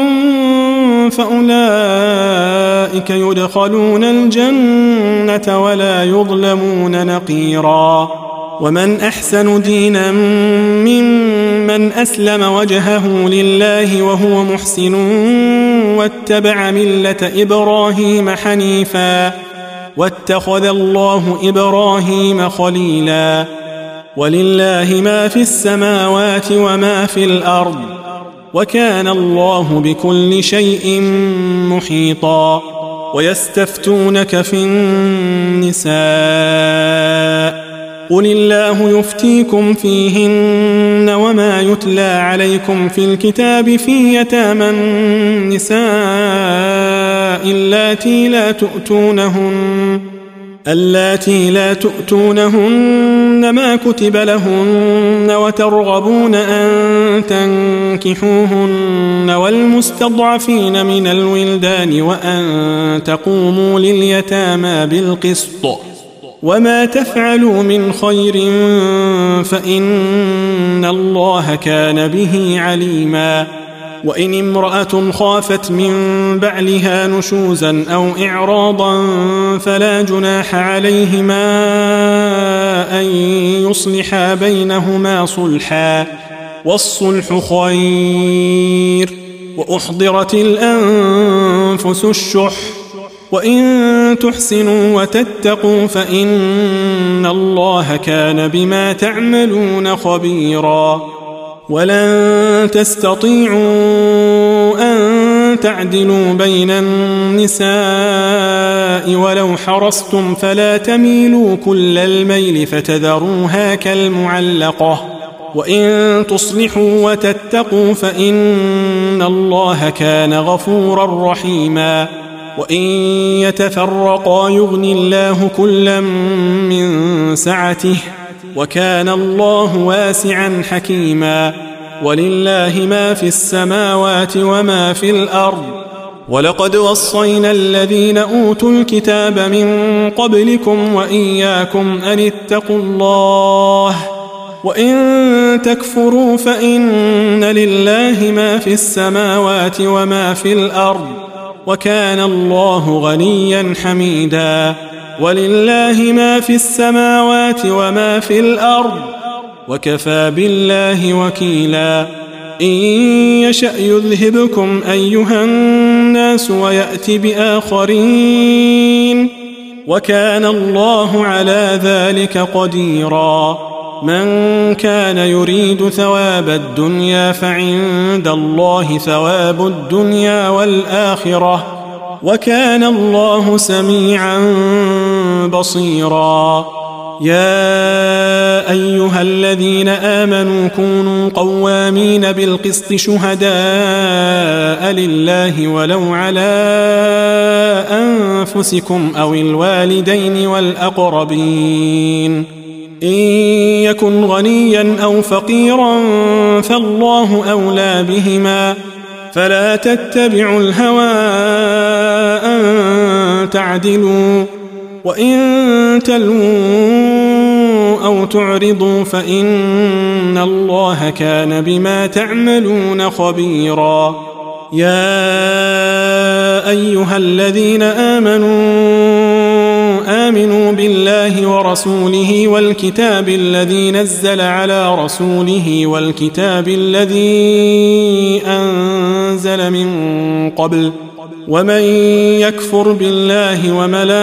فأولئك يدخلون الجنة ولا يظلمون نقيرا. ومن أحسن دينا ممن أسلم وجهه لله وهو محسن واتبع ملة إبراهيم حنيفا واتخذ الله إبراهيم خليلا. ولله ما في السماوات وما في الأرض وكان الله بكل شيء محيطا. ويستفتونك في النساء قل الله يفتيكم فيهن وما يتلى عليكم في الكتاب في يتامى النساء اللاتي لا تؤتونهن اللاتي لا تؤتونهن ما كتب لهن وترغبون أن تنكحوهن والمستضعفين من الولدان وأن تقوموا لليتامى بالقسط وما تفعلوا من خير فإن الله كان به عليما. وإن امرأة خافت من بعلها نشوزا أو إعراضا فلا جناح عليهما أن يصلحا بينهما صلحا والصلح خير. وأحضرت الأنفس الشح وإن تحسنوا وتتقوا فإن الله كان بما تعملون خبيرا. ولن تستطيعوا أن تعدلوا بين النساء ولو حرصتم فلا تميلوا كل الميل فتذروها كالمعلقة. وإن تصلحوا وتتقوا فإن الله كان غفورا رحيما. وإن يتفرقا يغن الله كلا من سعته وكان الله واسعا حكيما. ولله ما في السماوات وما في الأرض. ولقد وصينا الذين أوتوا الكتاب من قبلكم وإياكم أن اتقوا الله وإن تكفروا فإن لله ما في السماوات وما في الأرض وكان الله غنيا حميدا ولله ما في السماوات وما في الأرض وكفى بالله وكيلا إن يشأ يذهبكم أيها الناس ويأتي بآخرين وكان الله على ذلك قديرا من كان يريد ثواب الدنيا فعند الله ثواب الدنيا والآخرة وكان الله سميعا بصيرا يا أيها الذين آمنوا كونوا قوامين بالقسط شهداء لله ولو على أنفسكم أو الوالدين والأقربين إن يكن غنيا أو فقيرا فالله أولى بهما فلا تتبعوا الهوى أن تعدلوا وإن تلووا أو تعرضوا فإن الله كان بما تعملون خبيرا يا أيها الذين آمنوا آمنوا بالله ورسوله والكتاب الذي نزل على رسوله والكتاب الذي أنزل من قبل ومن يكفر بالله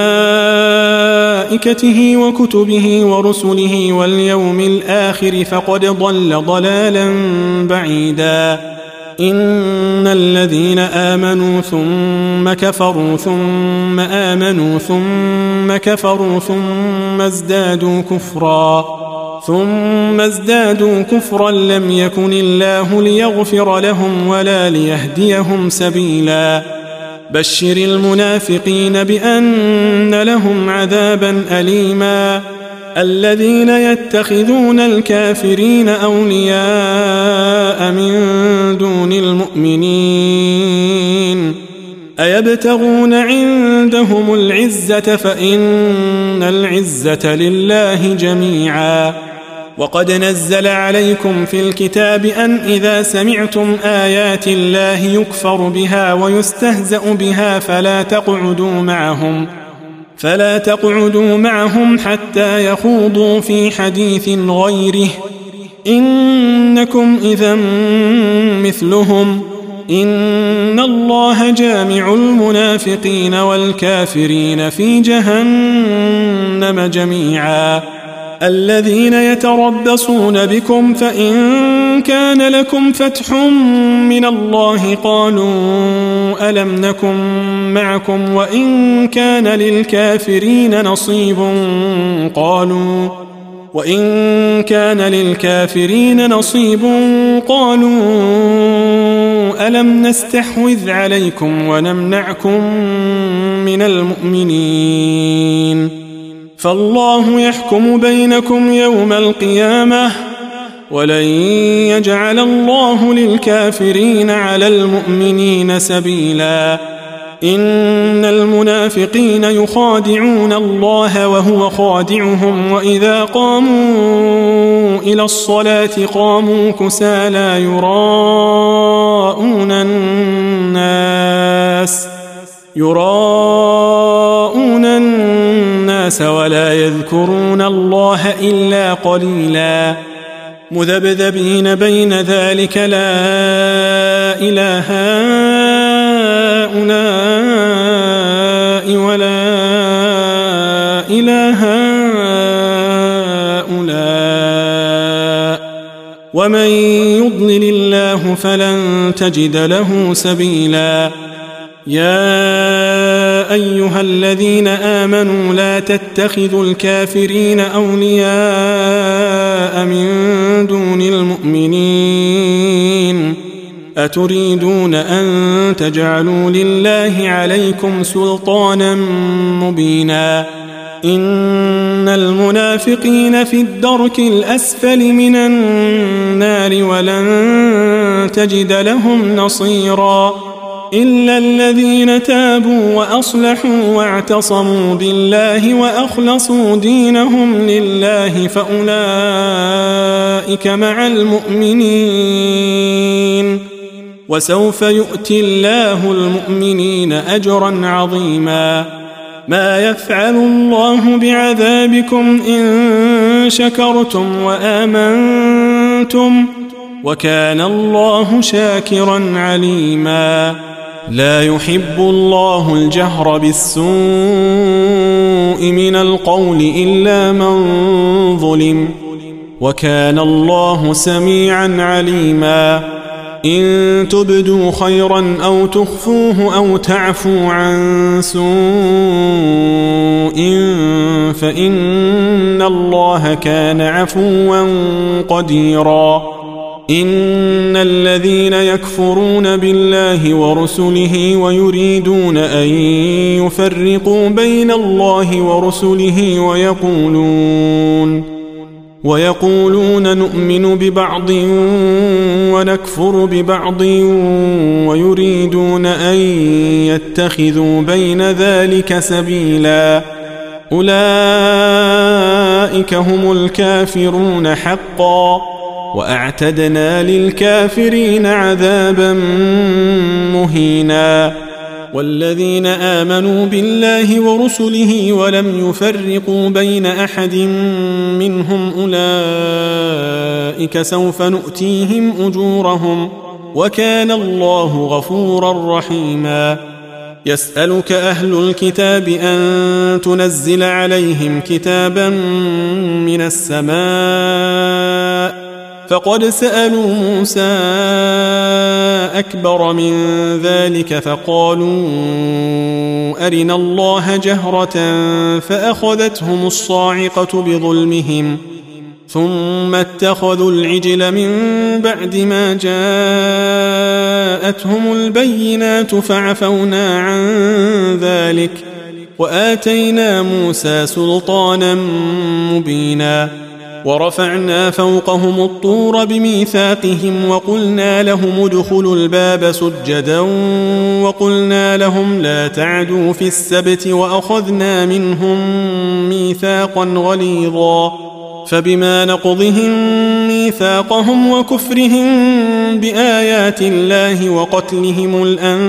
وملائكته وكتبه ورسله واليوم الآخر فقد ضل ضلالا بعيدا إن الذين آمنوا ثم كفروا ثم آمنوا ثم كفروا ثم ازدادوا كفرا ثم ازدادوا كفرا لم يكن الله ليغفر لهم ولا ليهديهم سبيلا بشر المنافقين بأن لهم عذابا أليما الذين يتخذون الكافرين أولياء من دون المؤمنين أيبتغون عندهم العزة فإن العزة لله جميعا وقد نزل عليكم في الكتاب أن إذا سمعتم آيات الله يكفر بها ويستهزأ بها فلا تقعدوا معهم فلا تقعدوا معهم حتى يخوضوا في حديث غيره إنكم إذا مثلهم إن الله جامع المنافقين والكافرين في جهنم جميعا الذين يتربصون بكم فإن كان لكم فتح من الله قالوا ألم نكن معكم وإن كان للكافرين نصيب قالوا وإن كان للكافرين نصيب قالوا ألم نستحوذ عليكم ونمنعكم من المؤمنين فالله يحكم بينكم يوم القيامة ولن يجعل الله للكافرين على المؤمنين سبيلا إن المنافقين يخادعون الله وهو خادعهم وإذا قاموا إلى الصلاة قاموا كسالى يراءون الناس يراءون الناس ولا يذكرون الله إلا قليلا مذبذبين بين ذلك لا إله هؤلاء ولا إله هؤلاء ومن يضلل الله فلن تجد له سبيلا يا أيها الذين آمنوا لا تتخذوا الكافرين أولياء من دون المؤمنين أتريدون أن تجعلوا لله عليكم سلطانا مبينا إن المنافقين في الدرك الأسفل من النار ولن تجد لهم نصيرا إلا الذين تابوا وأصلحوا واعتصموا بالله وأخلصوا دينهم لله فأولئك مع المؤمنين وسوف يؤتي الله المؤمنين أجرا عظيما. ما يفعل الله بعذابكم إن شكرتم وآمنتم وكان الله شاكرا عليما. لا يحب الله الجهر بالسوء من القول إلا من ظلم وكان الله سميعا عليما. إن تبدوا خيرا أو تخفوه أو تعفوا عن سوء فإن الله كان عفوا قديرا. إن الذين يكفرون بالله ورسله ويريدون أن يفرقوا بين الله ورسله ويقولون ويقولون نؤمن ببعض ونكفر ببعض ويريدون أن يتخذوا بين ذلك سبيلا أولئك هم الكافرون حقا وأعتدنا للكافرين عذابا مهينا. والذين آمنوا بالله ورسله ولم يفرقوا بين أحد منهم أولئك سوف نؤتيهم أجورهم وكان الله غفورا رحيما. يسألك أهل الكتاب أن تنزل عليهم كتابا من السماء فقد سألوا موسى أكبر من ذلك فقالوا أرنا الله جهرة فأخذتهم الصاعقة بظلمهم ثم اتخذوا العجل من بعد ما جاءتهم البينات فعفونا عن ذلك وآتينا موسى سلطانا مبينا. ورفعنا فوقهم الطور بميثاقهم وقلنا لهم ادخلوا الباب سجدا وقلنا لهم لا تعدوا في السبت وأخذنا منهم ميثاقا غليظا. فبما نقضهم ميثاقهم وكفرهم بآيات الله وقتلهم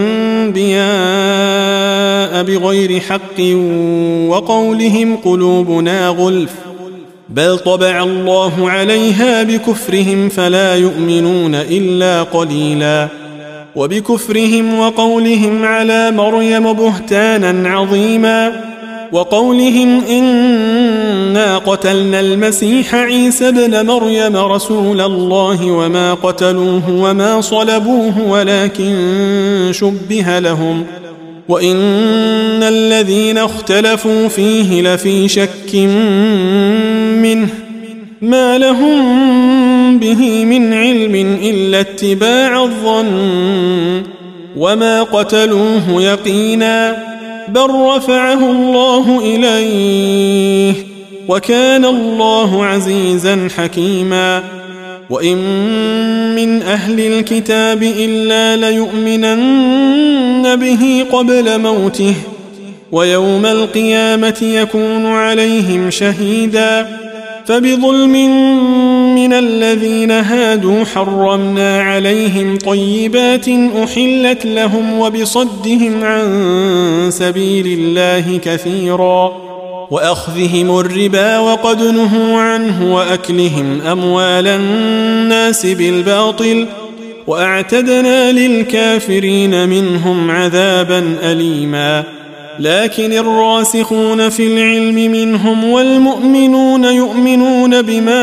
الأنبياء بغير حق وقولهم قلوبنا غلف بل طبع الله عليها بكفرهم فلا يؤمنون إلا قليلا. وبكفرهم وقولهم على مريم بهتانا عظيما وقولهم إنا قتلنا المسيح عيسى ابن مريم رسول الله وما قتلوه وما صلبوه ولكن شبه لهم وإن الذين اختلفوا فيه لفي شك منه ما لهم به من علم إلا اتباع الظن وما قتلوه يقينا بل رفعه الله إليه وكان الله عزيزا حكيما. وإن من أهل الكتاب إلا ليؤمنن به قبل موته ويوم القيامة يكون عليهم شهيدا. فبظلم من الذين هادوا حرمنا عليهم طيبات أحلت لهم وبصدهم عن سبيل الله كثيرا وأخذهم الربا وقد نهوا عنه وأكلهم أموال الناس بالباطل وأعتدنا للكافرين منهم عذابا أليما. لكن الراسخون في العلم منهم والمؤمنون يؤمنون بما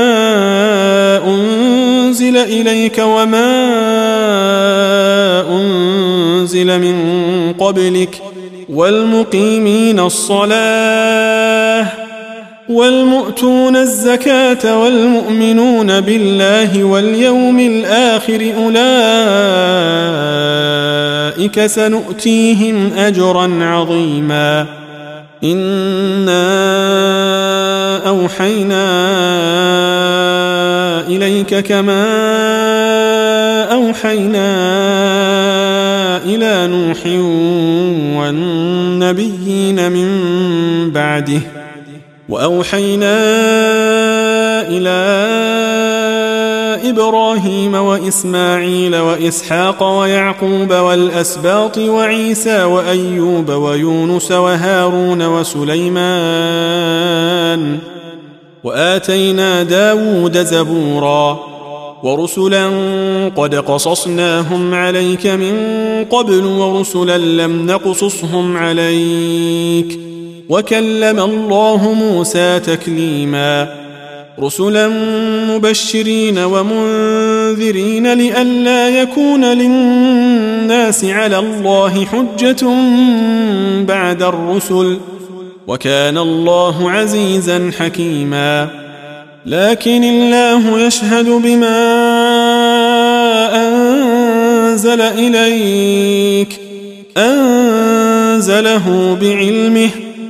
أنزل إليك وما أنزل من قبلك والمقيمين الصلاة والمؤتون الزكاة والمؤمنون بالله واليوم الآخر أولئك سنؤتيهم أجرا عظيما. إنا أوحينا إليك كما أوحينا إلى نوح والنبيين من بعده وأوحينا إلى وإبراهيم وإسماعيل وإسحاق ويعقوب والأسباط وعيسى وأيوب ويونس وهارون وسليمان وآتينا داود زبورا ورسلا قد قصصناهم عليك من قبل ورسلا لم نقصصهم عليك وكلم الله موسى تكليما رسلا مبشرين ومنذرين لئلا يكون للناس على الله حجة بعد الرسل وكان الله عزيزا حكيما لكن الله يشهد بما أنزل إليك أنزله بعلمه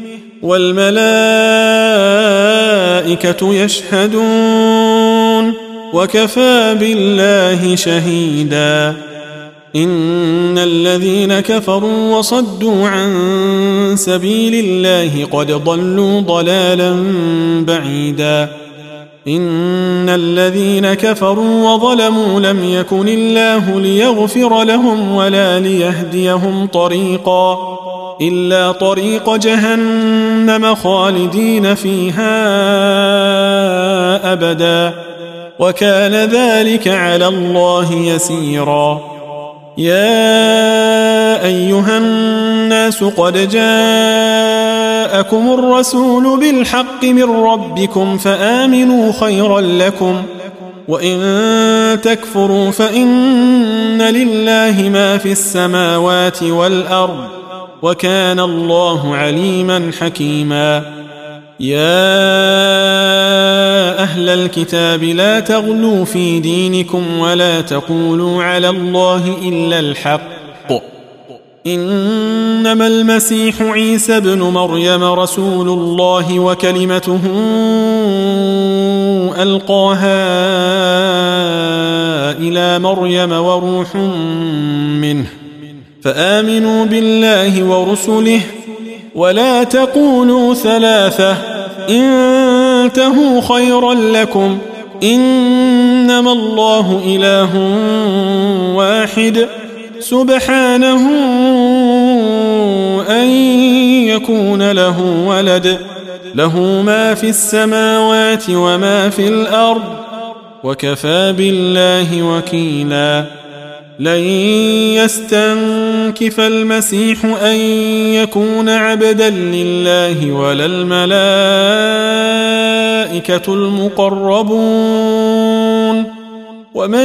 والملائكة يشهدون وكفى بالله شهيدا إن الذين كفروا وصدوا عن سبيل الله قد ضلوا ضلالا بعيدا إن الذين كفروا وظلموا لم يكن الله ليغفر لهم ولا ليهديهم طريقا إلا طريق جهنم خالدين فيها أبدا وكان ذلك على الله يسيرا يا أيها الناس قد جاءكم الرسول بالحق من ربكم فآمنوا خيرا لكم وإن تكفروا فإن لله ما في السماوات والأرض وكان الله عليما حكيما يا أهل الكتاب لا تغلوا في دينكم ولا تقولوا على الله إلا الحق إنما المسيح عيسى ابن مريم رسول الله وكلمته ألقاها إلى مريم وروح منه فآمنوا بالله ورسله ولا تقولوا ثلاثة انتهوا خيرا لكم إنما الله إله واحد سبحانه أن يكون له ولد له ما في السماوات وما في الأرض وكفى بالله وكيلا لن يستنكف المسيح أن يكون عبدا لله ولا الملائكة المقربون ومن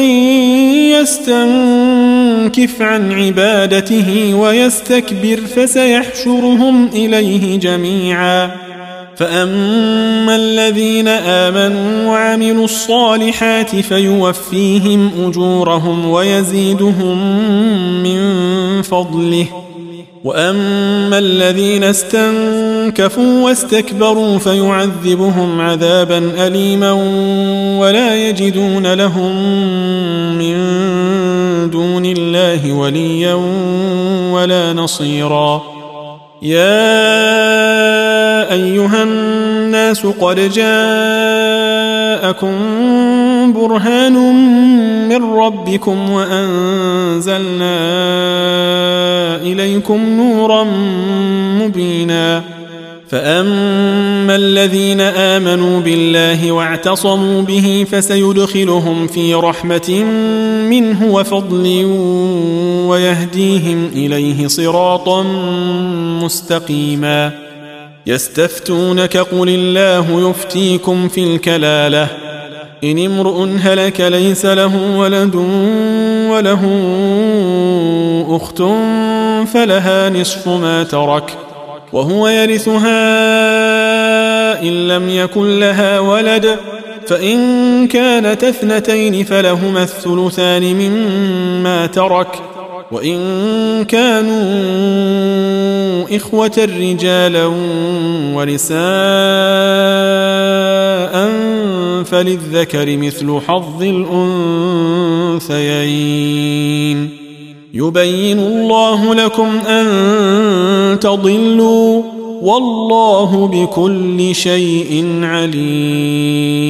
يستنكف عن عبادته ويستكبر فسيحشرهم إليه جميعا فأما الذين آمنوا وعملوا الصالحات فيوفيهم أجورهم ويزيدهم من فضله وأما الذين استنكفوا واستكبروا فيعذبهم عذابا أليما ولا يجدون لهم من دون الله وليا ولا نصيرا يا أيها الناس قد جاءكم برهان من ربكم وأنزلنا إليكم نورا مبينا فأما الذين آمنوا بالله واعتصموا به فسيدخلهم في رحمة منه وفضل ويهديهم إليه صراطا مستقيما يستفتونك قل الله يفتيكم في الكلالة إن امرؤ هلك ليس له ولد وله أخت فلها نصف ما ترك وهو يرثها إن لم يكن لها ولد فإن كانت اثنتين فلهما الثلثان مما ترك وإن كانوا إخوة رجالا ونساء فللذكر مثل حظ الأنثيين يبين الله لكم أن تضلوا والله بكل شيء عليم